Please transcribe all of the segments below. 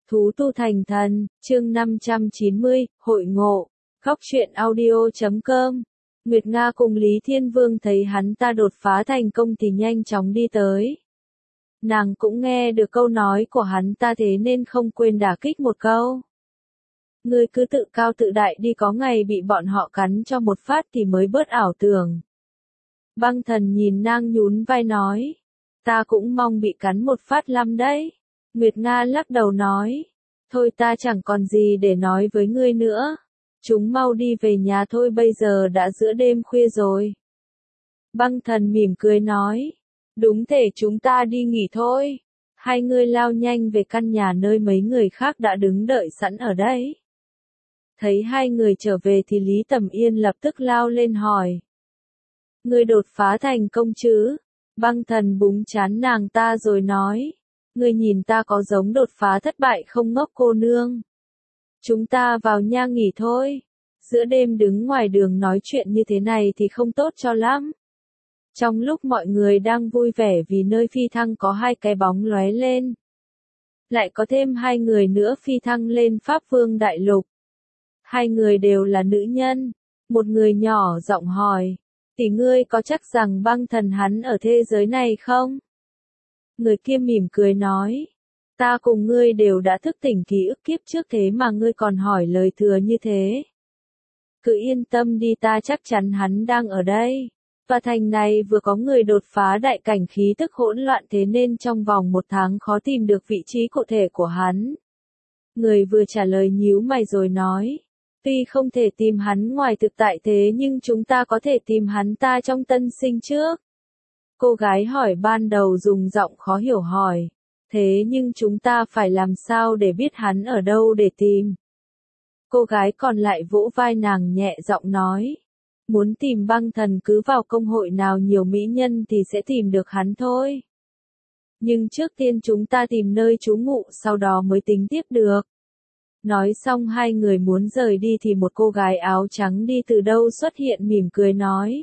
Thú tu thành thần, chương 590, hội ngộ, góc truyện audio.com. Nguyệt Nga cùng Lý Thiên Vương thấy hắn ta đột phá thành công thì nhanh chóng đi tới. Nàng cũng nghe được câu nói của hắn ta thế nên không quên đả kích một câu. Ngươi cứ tự cao tự đại đi, có ngày bị bọn họ cắn cho một phát thì mới bớt ảo tưởng. Băng Thần nhìn nàng nhún vai nói. Ta cũng mong bị cắn một phát lắm đấy. Nguyệt Nga lắc đầu nói. Thôi ta chẳng còn gì để nói với ngươi nữa. Chúng mau đi về nhà thôi, bây giờ đã giữa đêm khuya rồi. Băng Thần mỉm cười nói. Đúng thể, chúng ta đi nghỉ thôi. Hai người lao nhanh về căn nhà nơi mấy người khác đã đứng đợi sẵn ở đây. Thấy hai người trở về thì Lý Tầm Yên lập tức lao lên hỏi. Ngươi đột phá thành công chứ? Băng Thần búng trán nàng ta rồi nói. Ngươi nhìn ta có giống đột phá thất bại không ngốc cô nương? Chúng ta vào nha nghỉ thôi. Giữa đêm đứng ngoài đường nói chuyện như thế này thì không tốt cho lắm. Trong lúc mọi người đang vui vẻ vì nơi phi thăng có hai cái bóng lóe lên. Lại có thêm hai người nữa phi thăng lên Pháp Vương Đại Lục. Hai người đều là nữ nhân. Một người nhỏ giọng hỏi. Tỷ ngươi có chắc rằng Băng Thần hắn ở thế giới này không? Người kia mỉm cười nói. Ta cùng ngươi đều đã thức tỉnh ký ức kiếp trước thế mà ngươi còn hỏi lời thừa như thế. Cứ yên tâm đi, ta chắc chắn hắn đang ở đây. Và thành này vừa có người đột phá đại cảnh, khí tức hỗn loạn thế nên trong vòng 1 tháng khó tìm được vị trí cụ thể của hắn. Người vừa trả lời nhíu mày rồi nói. Tuy không thể tìm hắn ngoài thực tại thế nhưng chúng ta có thể tìm hắn ta trong tân sinh trước. Cô gái hỏi ban đầu dùng giọng khó hiểu hỏi. Thế nhưng chúng ta phải làm sao để biết hắn ở đâu để tìm? Cô gái còn lại vỗ vai nàng nhẹ giọng nói. Muốn tìm Băng Thần cứ vào công hội nào nhiều mỹ nhân thì sẽ tìm được hắn thôi. Nhưng trước tiên chúng ta tìm nơi trú ngụ sau đó mới tính tiếp được. Nói xong hai người muốn rời đi thì một cô gái áo trắng đi từ đâu xuất hiện mỉm cười nói.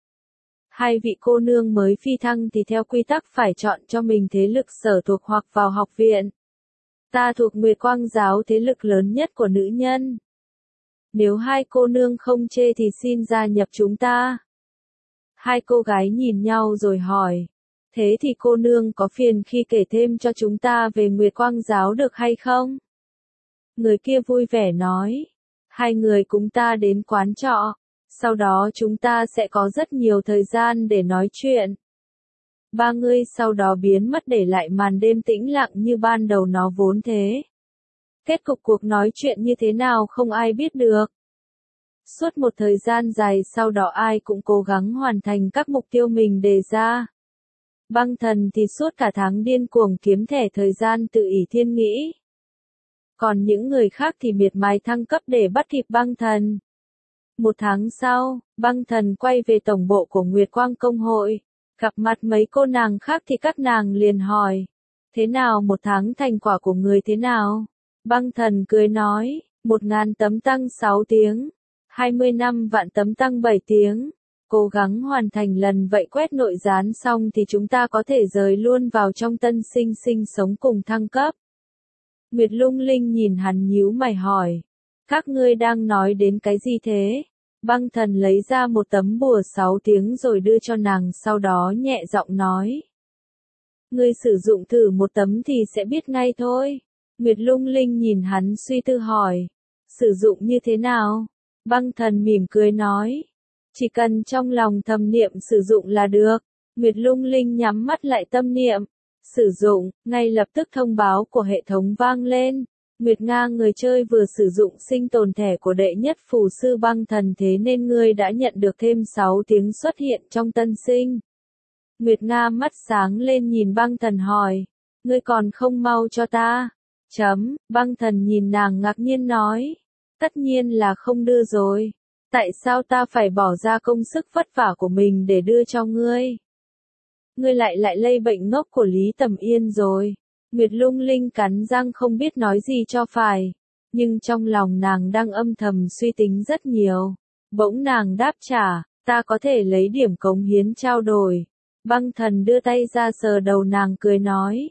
Hai vị cô nương mới phi thăng thì theo quy tắc phải chọn cho mình thế lực sở thuộc hoặc vào học viện. Ta thuộc Nguyệt Quang giáo, thế lực lớn nhất của nữ nhân. Nếu hai cô nương không chê thì xin gia nhập chúng ta. Hai cô gái nhìn nhau rồi hỏi. Thế thì cô nương có phiền khi kể thêm cho chúng ta về Nguyệt Quang giáo được hay không? Người kia vui vẻ nói. Hai người cùng ta đến quán trọ. Sau đó chúng ta sẽ có rất nhiều thời gian để nói chuyện. Ba người sau đó biến mất để lại màn đêm tĩnh lặng như ban đầu nó vốn thế. Kết cục cuộc nói chuyện như thế nào không ai biết được. Suốt một thời gian dài sau đó ai cũng cố gắng hoàn thành các mục tiêu mình đề ra. Băng Thần thì suốt cả tháng điên cuồng kiếm thẻ thời gian tự ỷ thiên nghĩ. Còn những người khác thì miệt mài thăng cấp để bắt kịp Băng Thần. 1 tháng sau, Băng Thần quay về tổng bộ của Nguyệt Quang công hội. Gặp mặt mấy cô nàng khác thì các nàng liền hỏi. Thế nào 1 tháng thành quả của người thế nào? Băng Thần cười nói, 1000 tấm tăng 6 tiếng. 25 vạn tấm tăng 7 tiếng. Cố gắng hoàn thành lần vậy quét nội gián xong thì chúng ta có thể rời luôn vào trong tân sinh sinh sống cùng thăng cấp. Nguyệt Lung Linh nhìn hắn nhíu mày hỏi. Các ngươi đang nói đến cái gì thế? Băng Thần lấy ra một tấm bùa 6 tiếng rồi đưa cho nàng, sau đó nhẹ giọng nói. Ngươi sử dụng thử một tấm thì sẽ biết ngay thôi. Nguyệt Lung Linh nhìn hắn suy tư hỏi. Sử dụng như thế nào? Băng Thần mỉm cười nói. Chỉ cần trong lòng thầm niệm sử dụng là được. Nguyệt Lung Linh nhắm mắt lại tâm niệm. Sử dụng, ngay lập tức thông báo của hệ thống vang lên. Nguyệt Nga, người chơi vừa sử dụng sinh tồn thẻ của đệ nhất phù sư Băng Thần thế nên ngươi đã nhận được thêm 6 tiếng xuất hiện trong tân sinh. Nguyệt Nga mắt sáng lên nhìn Băng Thần hỏi. Ngươi còn không mau cho ta? Băng Thần nhìn nàng ngạc nhiên nói. Tất nhiên là không đưa rồi. Tại sao ta phải bỏ ra công sức vất vả của mình để đưa cho ngươi? Ngươi lại lây bệnh ngốc của Lý Tầm Yên rồi. Nguyệt Lung Linh cắn răng không biết nói gì cho phải. Nhưng trong lòng nàng đang âm thầm suy tính rất nhiều. Bỗng nàng đáp trả, ta có thể lấy điểm cống hiến trao đổi. Băng Thần đưa tay ra sờ đầu nàng cười nói.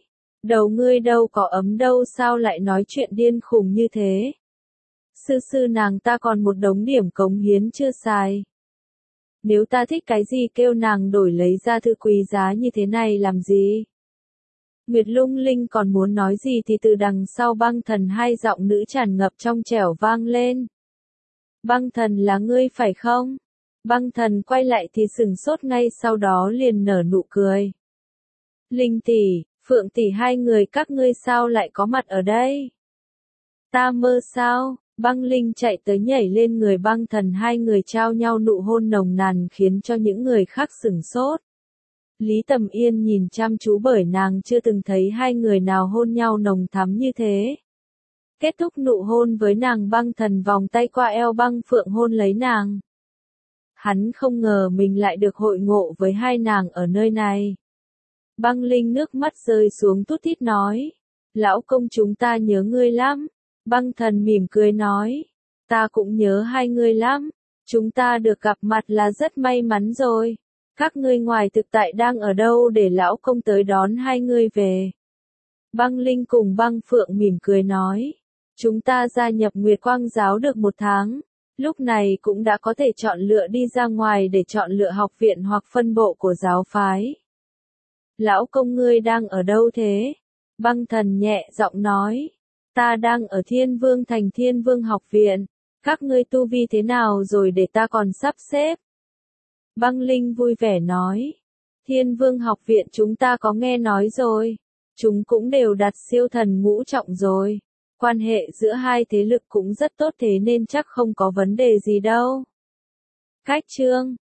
Đầu ngươi đâu có ấm đâu sao lại nói chuyện điên khùng như thế. Sư nàng ta còn một đống điểm cống hiến chưa xài. Nếu ta thích cái gì kêu nàng đổi lấy ra thư quý giá như thế này làm gì. Nguyệt Lung Linh còn muốn nói gì thì từ đằng sau Băng Thần hai giọng nữ tràn ngập trong trẻo vang lên. Băng Thần là ngươi phải không? Băng Thần quay lại thì sửng sốt ngay sau đó liền nở nụ cười. Linh tỷ, Phượng tỷ hai người các ngươi sao lại có mặt ở đây? Ta mơ sao? Băng Linh chạy tới nhảy lên người Băng Thần hai người trao nhau nụ hôn nồng nàn khiến cho những người khác sửng sốt. Lý Tầm Yên nhìn chăm chú bởi nàng chưa từng thấy hai người nào hôn nhau nồng thắm như thế. Kết thúc nụ hôn với nàng Băng Thần vòng tay qua eo Băng Phượng hôn lấy nàng. Hắn không ngờ mình lại được hội ngộ với hai nàng ở nơi này. Băng Linh nước mắt rơi xuống tút tít nói. Lão công chúng ta nhớ ngươi lắm. Băng Thần mỉm cười nói. Ta cũng nhớ hai ngươi lắm. Chúng ta được gặp mặt là rất may mắn rồi. Các ngươi ngoài thực tại đang ở đâu để lão công tới đón hai ngươi về? Băng Linh cùng Băng Phượng mỉm cười nói. Chúng ta gia nhập Nguyệt Quang giáo được 1 tháng. Lúc này cũng đã có thể chọn lựa đi ra ngoài để chọn lựa học viện hoặc phân bộ của giáo phái. Lão công ngươi đang ở đâu thế? Băng Thần nhẹ giọng nói. Ta đang ở Thiên Vương Thành Thiên Vương học viện. Các ngươi tu vi thế nào rồi để ta còn sắp xếp? Băng Linh vui vẻ nói. Thiên Vương học viện chúng ta có nghe nói rồi. Chúng cũng đều đặt siêu thần ngũ trọng rồi. Quan hệ giữa hai thế lực cũng rất tốt thế nên chắc không có vấn đề gì đâu. Cách chương